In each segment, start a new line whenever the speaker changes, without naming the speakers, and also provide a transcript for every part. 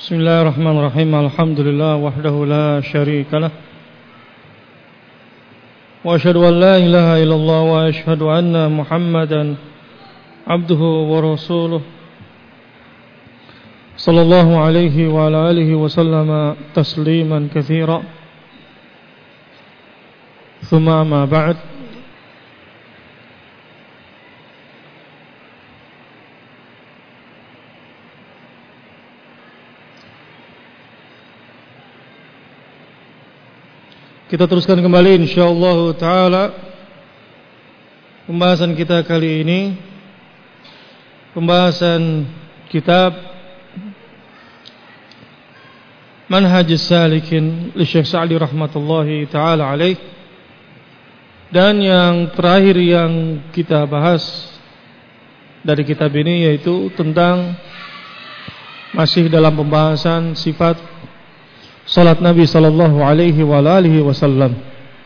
Bismillahirrahmanirrahim. Alhamdulillah wahdahu la syarika lah. Wa asyhadu an la ilaha illallah wa asyhadu anna Muhammadan abduhu wa rasuluh. Sallallahu alaihi wa ala alihi wa sallama tasliman katsira. Tsumma ma ba'd. Kita teruskan kembali insyaallah taala pembahasan kita kali ini, pembahasan kitab Manhajus Salikin li Syekh Sa'di rahmatullahi taala alaih. Dan yang terakhir yang kita bahas dari kitab ini yaitu tentang masih dalam pembahasan sifat salat Nabi sallallahu alaihi wa alihi wasallam.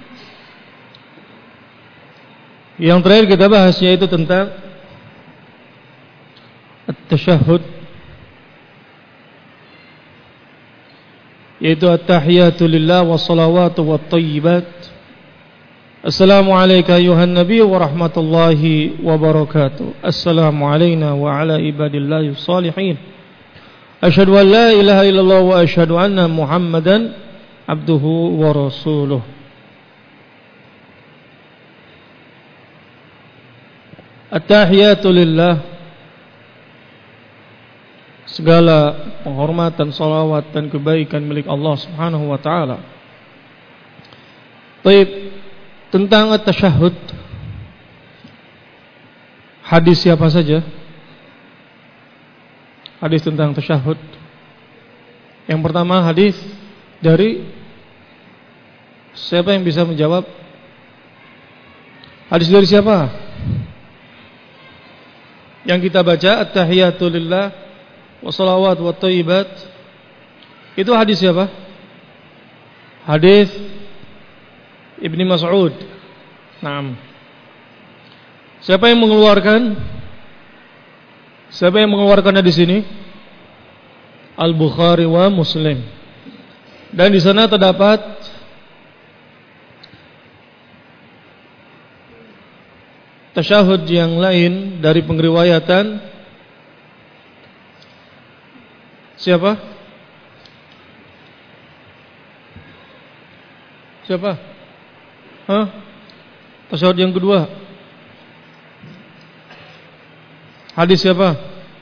Yang terakhir kita bahas yaitu tentang at-tasyahhud, yaitu at-tahiyatu lillah wa salawatu wat thayyibat. Assalamu alayka ayuhan nabiy wa rahmatullahi wa barakatuh. Assalamu alayna wa ala ibadillahi salihin. Asyhadu an la ilaha illallah wa asyhadu anna Muhammadan abduhu wa rasuluh. At-tahiyatu lillah, segala penghormatan, salawat dan kebaikan milik Allah Subhanahu wa taala. Baik, tentang at-tasyahhud, hadis siapa saja? Hadis tentang tasyahud. Yang pertama hadis dari siapa yang bisa menjawab? Hadis dari siapa? Yang kita baca at-tahiyatu lillah wa salawat wa thayyibat. Itu hadis siapa? Hadis Ibnu Mas'ud. Naam. Siapa yang mengeluarkan? Siapa yang mengeluarkannya di sini? Al-Bukhari wa Muslim. Dan di sana terdapat tasyahud yang lain dari pengriwayatan siapa? Siapa? Tasyahud yang kedua. Hadis siapa?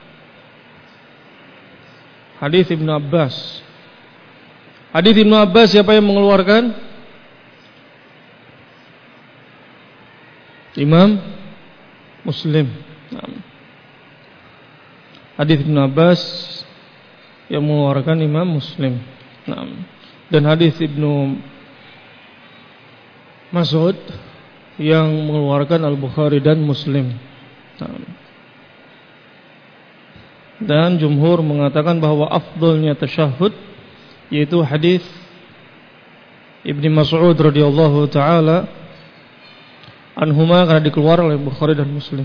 Hadis Ibnu Abbas. Hadis Ibnu Abbas siapa yang mengeluarkan? Imam Muslim. Hadis Ibnu Abbas yang mengeluarkan Imam Muslim. Dan hadis Ibnu Mas'ud yang mengeluarkan Al-Bukhari dan Muslim. Dan jumhur mengatakan bahwa afdalnya tasyahud yaitu hadis Ibnu Mas'ud radhiyallahu taala anhuma, karena dikeluarkan oleh Bukhari dan Muslim.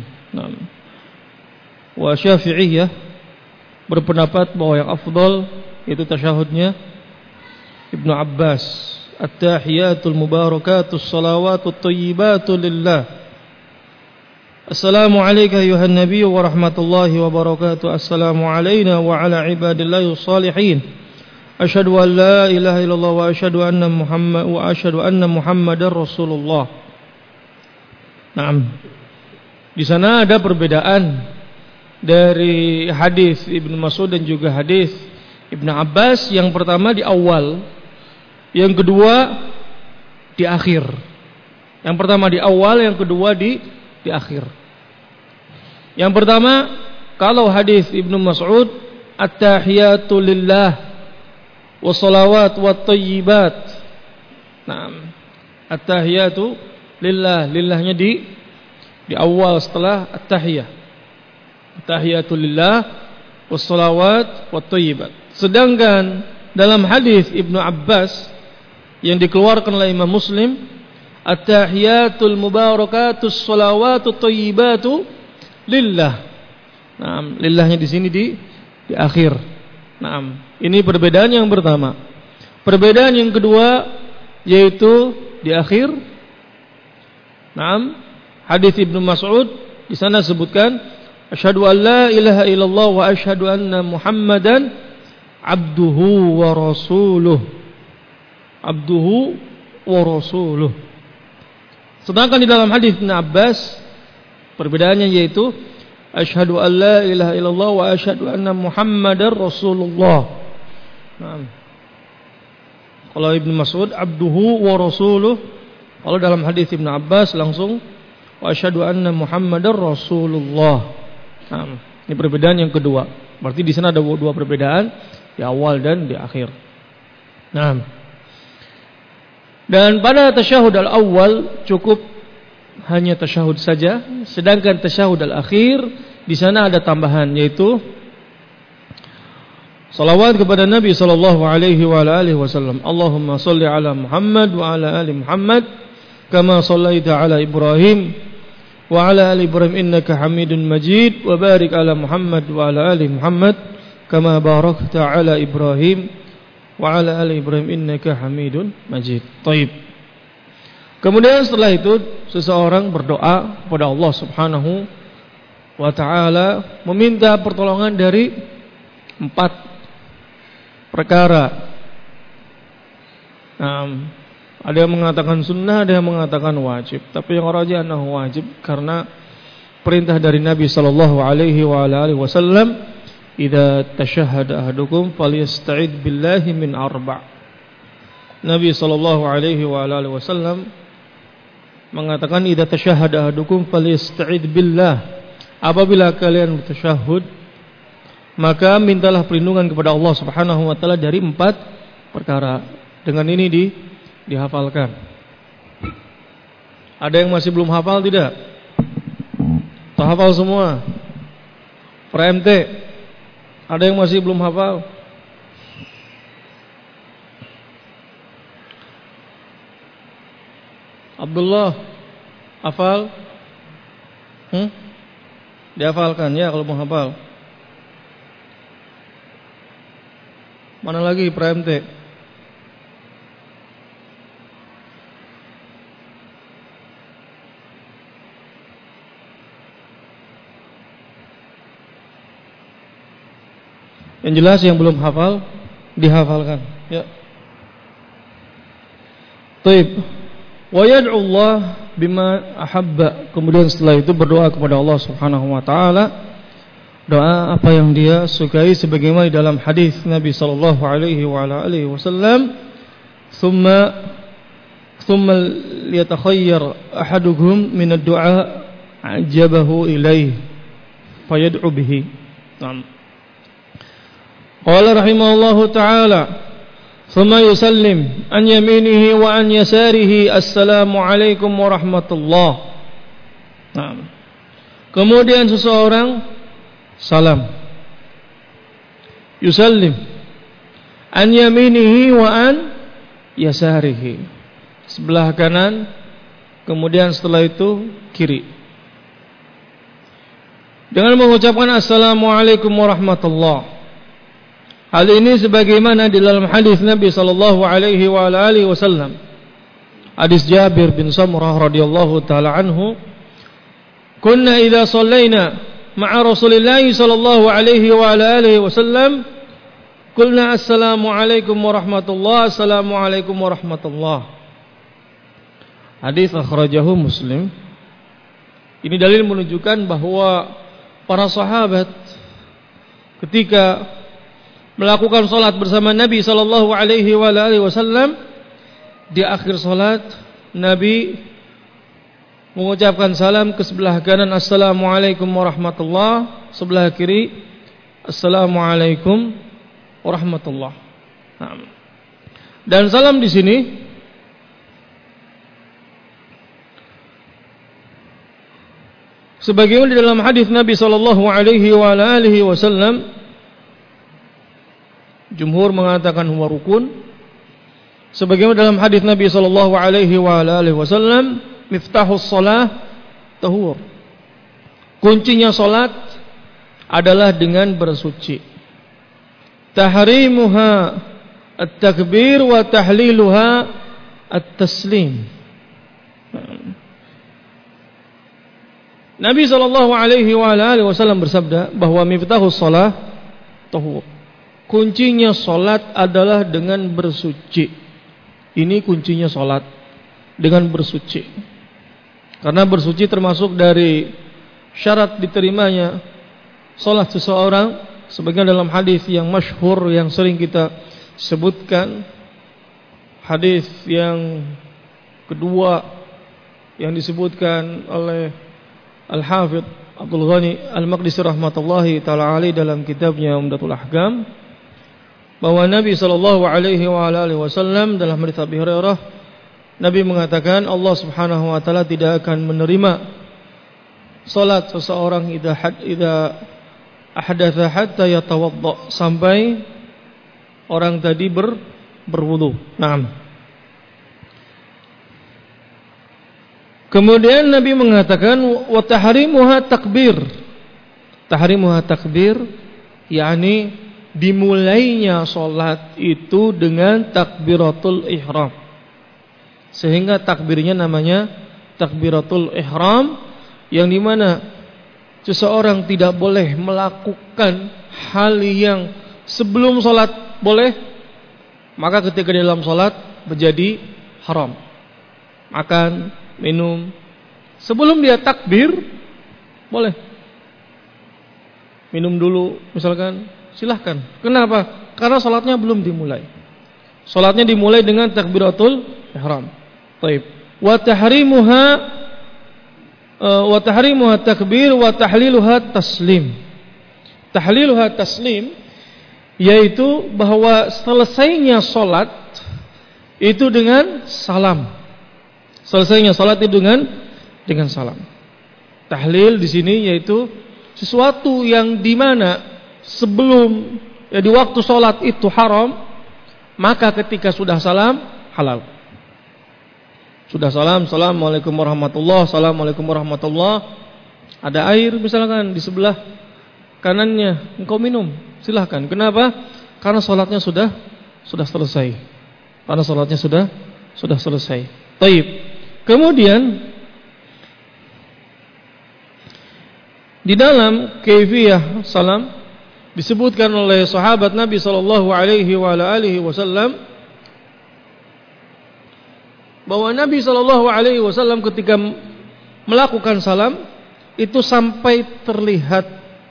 Wa Syafi'iyah berpendapat bahwa yang afdal itu tasyahudnya Ibnu Abbas, at-tahiyatul mubarakatus salawatut thayyibatu lillah. Assalamu alayka ayuhan nabiy wa rahmatullahi wa barakatuh. Assalamu alayna wa ala ibadillahi salihin. Asyhadu an la ilaha illallah wa asyhadu anna Muhammadar Rasulullah. Naam. Di sana ada perbedaan dari hadis Ibnu Mas'ud dan juga hadis Ibnu Abbas. Yang pertama di awal, yang kedua di akhir. Yang pertama di awal, yang kedua di akhir. Yang pertama, kalau hadis Ibnu Mas'ud at-tahiyatu lillah wa salawat wa thayyibat. Naam. At-tahiyatu lillah, lillahnya di awal setelah at-tahiyah. At-tahiyatu lillah wa salawat wa thayyibat. Sedangkan dalam hadis Ibnu Abbas yang dikeluarkan oleh Imam Muslim, at-tahiyatul mubarakatus salawatut thayyibatu lillah. Naam, lillahnya di sini di akhir. Naam, Ini perbedaan yang pertama. Perbedaan yang kedua yaitu di akhir. Naam, hadis Ibnu Mas'ud di sana sebutkan asyhadu an la ilaha illallah wa asyhadu anna Muhammadan abduhu wa rasuluh. Abduhu wa rasuluh. Sedangkan di dalam hadis Ibnu Abbas perbedaannya yaitu asyhadu an la ilaha illallah wa asyhadu anna Muhammadar Rasulullah. Naam. Kalau Ibnu Mas'ud abduhu wa rasuluh, kalau dalam hadis Ibnu Abbas langsung wa asyhadu anna Muhammadar Rasulullah. Naam. Ini perbedaan yang kedua. Berarti di sana ada dua perbedaan, di awal dan di akhir. Naam. Dan pada tasyahud al-awwal cukup hanya tasyahud saja, sedangkan tasyahud al-akhir di sana ada tambahan yaitu salawat kepada Nabi sallallahu alaihi wa alihi wasallam. Allahumma shalli ala Muhammad wa ala ali Muhammad kama shallaita ala Ibrahim wa ala ali Ibrahim innaka Hamidun Majid wa barik ala Muhammad wa ala ali Muhammad kama barakta ala Ibrahim wa ala ali Ibrahim innaka Hamidun Majid. Baik. Kemudian setelah itu seseorang berdoa kepada Allah Subhanahu wa taala meminta pertolongan dari 4 perkara. Ada yang mengatakan sunnah, ada yang mengatakan wajib. Tapi yang rajih anahu wajib karena perintah dari Nabi sallallahu alaihi wa alihi wasallam, "Idza tashahhada ahadukum falyasta'id billahi min arba'." Nabi sallallahu alaihi wa alihi wasallam mengatakan, "Idza tashahhada ahadukum falyasta'id billah." Apabila kalian bertasyahud, maka mintalah perlindungan kepada Allah Subhanahu wa taala dari 4 perkara. Dengan ini dihafalkan. Ada yang masih belum hafal tidak? Atau hafal semua? Pra-MT. Ada yang masih belum hafal? Abdullah hafal? Dihafalkan ya kalau mau hafal. Mana lagi pra-MT? Yang jelas yang belum hafal dihafalkan. Ya. Taib. Wa yad'u Allah bima ahabba. Kemudian setelah itu berdoa kepada Allah Subhanahu wa taala. Doa apa yang dia sukai sebagaimana di dalam hadis Nabi sallallahu alaihi wa alihi wasallam, thumma liyatakhayyar ahadukum min ad-du'a ajabahu ilayhi fayad'u bihi. Naam. Qala rahimahullahu ta'ala, thumma yusallim an yaminihi wa an yasarihi, assalamu alaikum warahmatullah. Naam. Kemudian seseorang salam, yusallim an yaminihi wa an yasarihi, sebelah kanan, kemudian setelah itu kiri, dengan mengucapkan assalamualaikum warahmatullah. Hal ini sebagaimana di dalam hadis Nabi sallallahu alaihi wa alihi wasallam, hadis Jabir bin Samurah radhiyallahu taala anhu, kunna idza shallaina ma'a Rasulillah sallallahu alaihi wa alihi wasallam qulna assalamu alaikum warahmatullah, assalamu alaikum warahmatullah. Hadis akhrajahu Muslim. Ini dalil menunjukkan bahwa para sahabat ketika melakukan salat bersama Nabi sallallahu alaihi wa alihi wasallam, di akhir salat Nabi mengucapkan salam ke sebelah kanan, assalamualaikum warahmatullah, sebelah kiri, assalamualaikum warahmatullah. Dan salam di sini sebagaimana di dalam hadis Nabi sallallahu alaihi wa alihi wasallam, jumhur mengatakan huwa rukun. Sebagaimana dalam hadis Nabi sallallahu alaihi wa alihi wasallam, miftahus shalah tahur. Kuncinya salat adalah dengan bersuci. tahrimuha at-takbir wa tahliluha at-taslim. Nabi sallallahu alaihi wasallam bersabda bahwa miftahus shalah tahur. Kuncinya salat adalah dengan bersuci. Ini kuncinya salat, dengan bersuci. Karena bersuci termasuk dari syarat diterimanya salat seseorang, sebagaimana dalam hadis yang masyhur yang sering kita sebutkan, hadis yang kedua yang disebutkan oleh Al-Hafidh Abdul Ghani Al-Maqdisi rahmatullahi ta'ala alaih dalam kitabnya Umdatul Ahkam, bahwa Nabi sallallahu alaihi wasallam dalam hadis Abi Hurairah, Nabi mengatakan Allah Subhanahu wa taala tidak akan menerima salat seseorang idza ahdatsa hatta yatawadda, sampai orang tadi berwudu. Naam. Kemudian Nabi mengatakan wa tahrimuha takbir. Tahrimuha takbir yakni dimulainya salat itu dengan takbiratul ihram. Sehingga takbirnya namanya takbiratul ihram, yang dimana seseorang tidak boleh melakukan hal yang sebelum salat boleh, maka ketika dalam salat menjadi haram. Makan, minum sebelum dia takbir boleh. Minum dulu misalkan, silahkan. Kenapa? Karena salatnya belum dimulai. Salatnya dimulai dengan takbiratul ihram. Baik. Wa tahrimuha takbir wa tahliluha taslim. Tahliluha taslim yaitu bahwa selesainya salat itu dengan salam. Selesainya salat itu dengan salam. Tahlil di sini yaitu sesuatu yang di mana sebelum di waktu salat itu haram, maka ketika sudah salam halal. Sudah salam, assalamualaikum warahmatullah, assalamualaikum warahmatullah. Ada air misalkan di sebelah kanannya, engkau minum, silahkan. Kenapa? Karena salatnya sudah selesai. Karena salatnya sudah selesai. Taib. Kemudian di dalam kaifiyah salam disebutkan oleh sahabat Nabi sallallahu alaihi wasallam bahwa Nabi sallallahu alaihi wasallam ketika melakukan salam itu sampai terlihat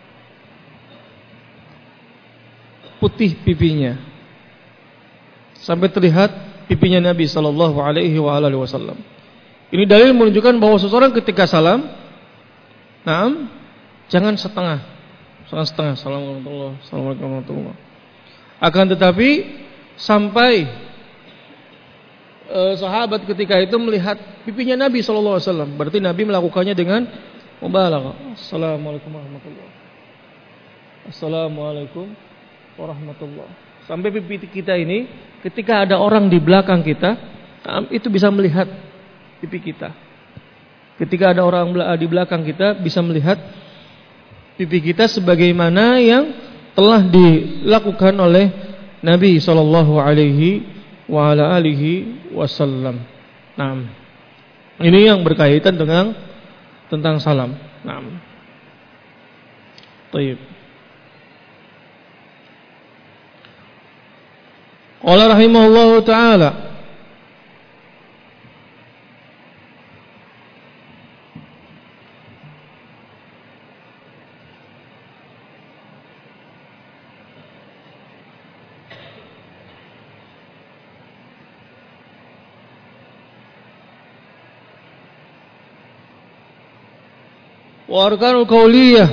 putih pipinya. Sampai terlihat pipinya Nabi sallallahu alaihi wasallam. Ini dalil menunjukkan bahwa seseorang ketika salam, jangan setengah. Assalamualaikum warahmatullahi. Akan tetapi sampai sahabat ketika itu melihat pipinya Nabi sallallahu alaihi wasallam, berarti Nabi melakukannya dengan mubalaghah. Assalamualaikum warahmatullahi. Assalamualaikum warahmatullahi. Sampai pipi kita ini ketika ada orang di belakang kita, itu bisa melihat pipi kita. Ketika ada orang di belakang kita bisa melihat pipi kita sebagaimana yang telah dilakukan oleh Nabi sallallahu alaihi wasallam. Nah, ini yang berkaitan tentang salam. Nah, baik. Qala rahimahullahu taala wa arkanul qauliyah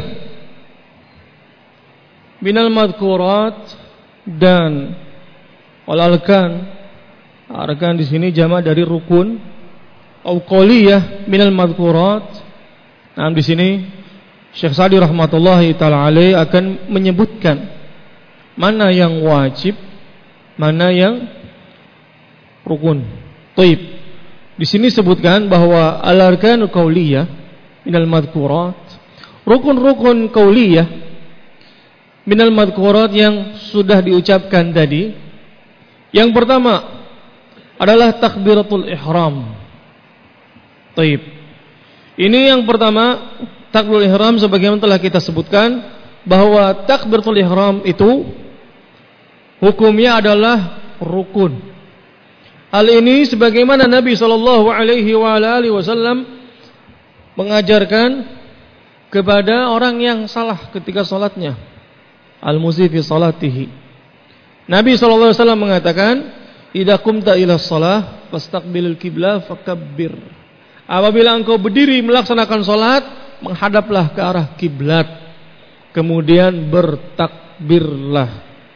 minal madhkurat, dan wal arkan di sini jamak dari rukun, au qauliyah minal madhkurat. Nah, di sini Syekh Sa'di rahmatullahi taala alaih akan menyebutkan mana yang wajib, mana yang rukun. Taib. Di sini sebutkan bahwa al-arkanul qauliyah minal madhkurat, rukun-rukun qauliyah minal madhkurat yang sudah diucapkan tadi. Yang pertama adalah takbiratul ihram. Taib. Ini yang pertama, takbiratul ihram sebagaimana telah kita sebutkan bahwa takbiratul ihram itu hukumnya adalah rukun. Hal ini sebagaimana Nabi sallallahu alaihi wasallam mengajarkan kepada orang yang salah ketika salatnya. Al-muzi fi salatihi. Nabi sallallahu alaihi wasallam mengatakan, "Idza qumta ila shalah fastaqbilul qiblah fakabbir." Apabila engkau berdiri melaksanakan salat, menghadaplah ke arah kiblat. Kemudian bertakbirlah.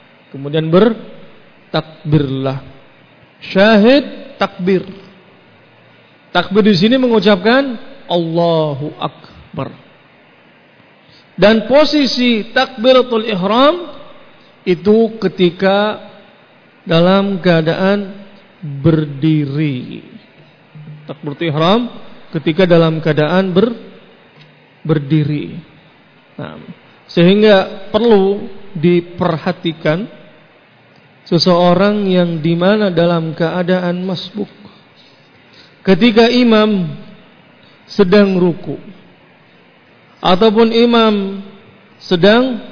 Syahid takbir. Takbir di sini mengucapkan Allahu Akbar. Dan posisi takbiratul ihram itu ketika dalam keadaan berdiri. Takbiratul ihram ketika dalam keadaan berdiri. Nah, sehingga perlu diperhatikan seseorang yang dimana dalam keadaan masbuk, ketika imam sedang ruku ataupun imam sedang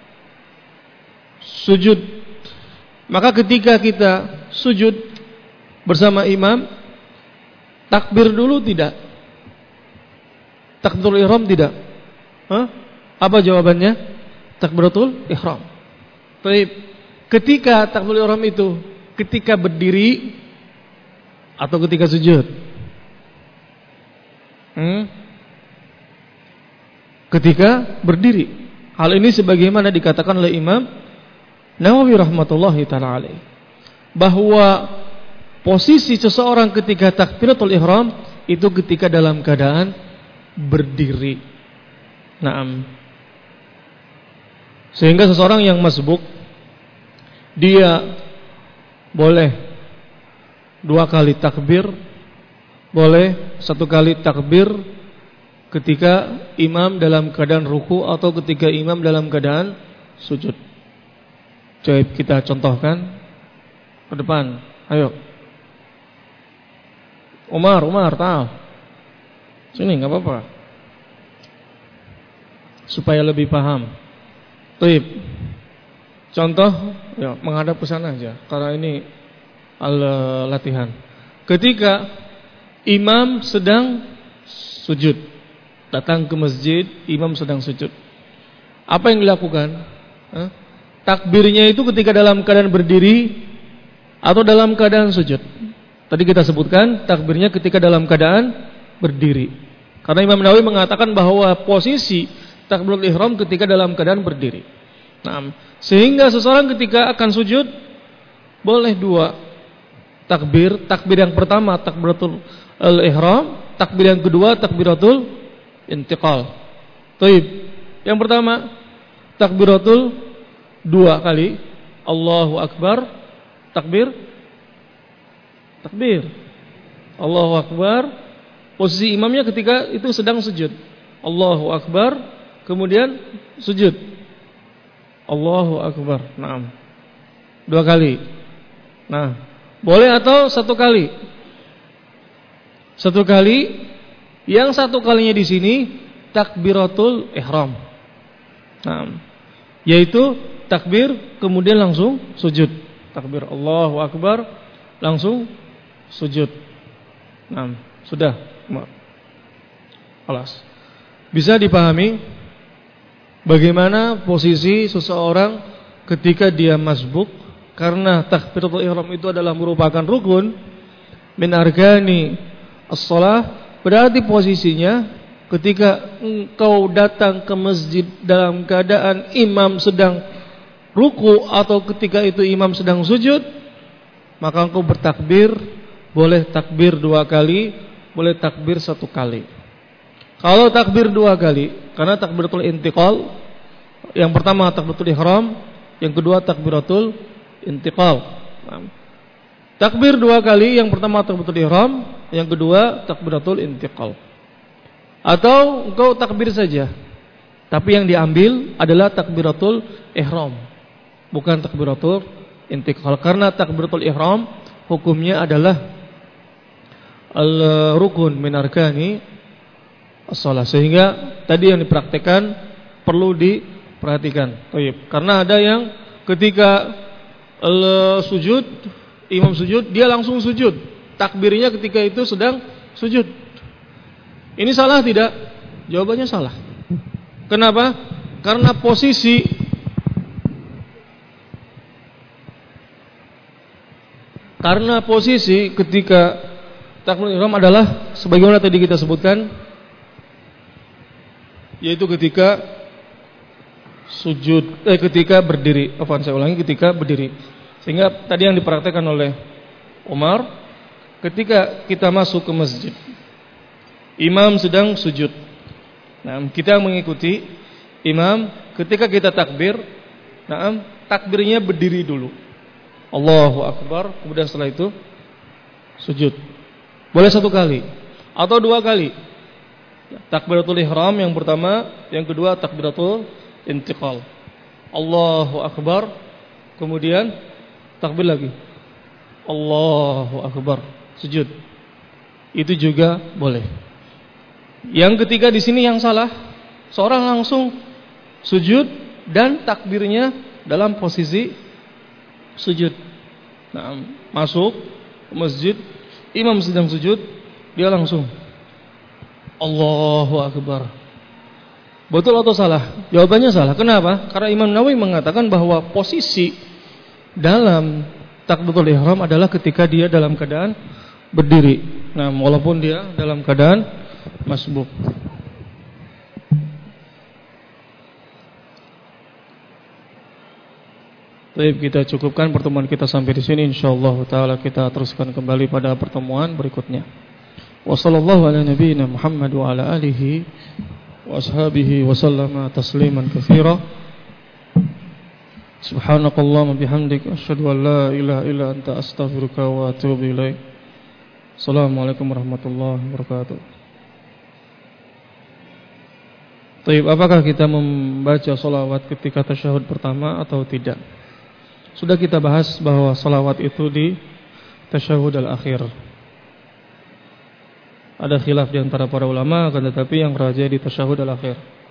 sujud, maka ketika kita sujud bersama imam, takbir dulu tidak? Takbiratul ihram tidak? Apa jawabannya? Takbiratul ihram. Baik. Ketika takbiratul ihram itu ketika berdiri atau ketika sujud? Ketika berdiri. Hal ini sebagaimana dikatakan oleh Imam Nawawi rahmatullahi taala alaih, bahwa posisi seseorang ketika takbiratul ihram itu ketika dalam keadaan berdiri. Naam. Sehingga seseorang yang masbuk, dia boleh 2 kali takbir, boleh 1 kali takbir ketika imam dalam keadaan ruku atau ketika imam dalam keadaan sujud. Coba kita contohkan ke depan. Ayo. Umar, tahu. Sini enggak apa-apa. Supaya lebih paham. Baik. Contoh, ya, menghadap ke sana aja karena ini latihan. Ketika imam sedang sujud, datang ke masjid, imam sedang sujud. Apa yang dilakukan? Takbirnya itu ketika dalam keadaan berdiri atau dalam keadaan sujud. Tadi kita sebutkan takbirnya ketika dalam keadaan berdiri. Karena Imam Nawawi mengatakan bahwa posisi takbiratul ihram ketika dalam keadaan berdiri. Nah, sehingga seseorang ketika akan sujud boleh 2 takbir. Takbir yang pertama takbiratul ihram, takbir yang kedua takbiratul intiqal. Baik. Yang pertama takbiratul 2 kali. Allahu Akbar. Takbir. Allahu Akbar. Posisi imamnya ketika itu sedang sujud. Allahu Akbar. Kemudian sujud. Allahu Akbar. Naam. 2 kali. Nah, boleh atau 1 kali? 1 kali. Yang 1 kalinya di sini takbiratul ihram. Naam. Yaitu takbir kemudian langsung sujud. Takbir Allahu Akbar langsung sujud. Nah, sudah. Alas. Bisa dipahami bagaimana posisi seseorang ketika dia masbuk, karena takbiratul ihram itu adalah merupakan rukun min arkani as-shalah. Berarti posisinya ketika engkau datang ke masjid dalam keadaan imam sedang ruku atau ketika itu imam sedang sujud, maka engkau bertakbir, boleh takbir 2 kali, boleh takbir 1 kali. Kalau takbir 2 kali, karena takbiratul intiqal, yang pertama takbiratul ihram, yang kedua takbiratul intiqal. Takbir 2 kali, yang pertama takbiratul ihram, yang kedua takbiratul intiqal. Atau engkau takbir saja. Tapi yang diambil adalah takbiratul ihram, bukan takbiratul intiqal. Karena takbiratul ihram hukumnya adalah al-rukun min arkani as-shalah. Sehingga tadi yang dipraktikkan perlu diperhatikan. Karena ada yang ketika sujud, imam sujud, dia langsung sujud. Takbirnya ketika itu sedang sujud. Ini salah tidak? Jawabannya salah. Kenapa? Karena posisi ketika takbiratul ihram adalah sebagaimana tadi kita sebutkan, yaitu ketika sujud, ketika berdiri. Saya ulangi, ketika berdiri. Sehingga tadi yang dipraktekkan oleh Umar, ketika kita masuk ke masjid, imam sedang sujud. Nah, kita mengikuti imam. Ketika kita takbir, takbirnya berdiri dulu, Allahu Akbar. Kemudian setelah itu sujud. Boleh 1 kali atau 2 kali. Takbiratul ihram yang pertama, yang kedua takbiratul intiqal. Allahu Akbar. Kemudian takbir lagi, Allahu Akbar, sujud. Itu juga boleh. Yang ketiga di sini yang salah, seorang langsung sujud dan takbirnya dalam posisi sujud. Nah, masuk ke masjid, imam sedang sujud, dia langsung Allahu Akbar. Betul atau salah? Jawabannya salah. Kenapa? Karena Imam Nawawi mengatakan bahwa posisi dalam takbiratul ihram adalah ketika dia dalam keadaan berdiri. Nah, walaupun dia dalam keadaan masbuk. Baik, kita cukupkan pertemuan kita sampai di sini. Insyaallah taala kita teruskan kembali pada pertemuan berikutnya. Wassallallahu ala nabiyyina Muhammad wa ala alihi wa ashabihi wa sallama tasliman katsira. Subhanakallahumma bihamdika asyhadu an la ilaha illa anta astaghfiruka wa atubu ilaik. Assalamualaikum warahmatullahi wabarakatuh. Baik, apakah kita membaca salawat ketika tasyahud pertama atau tidak? Sudah kita bahas bahwa salawat itu di tasyahud al-akhir. Ada khilaf di antara para ulama, akan tetapi yang raja di tasyahud al-akhir.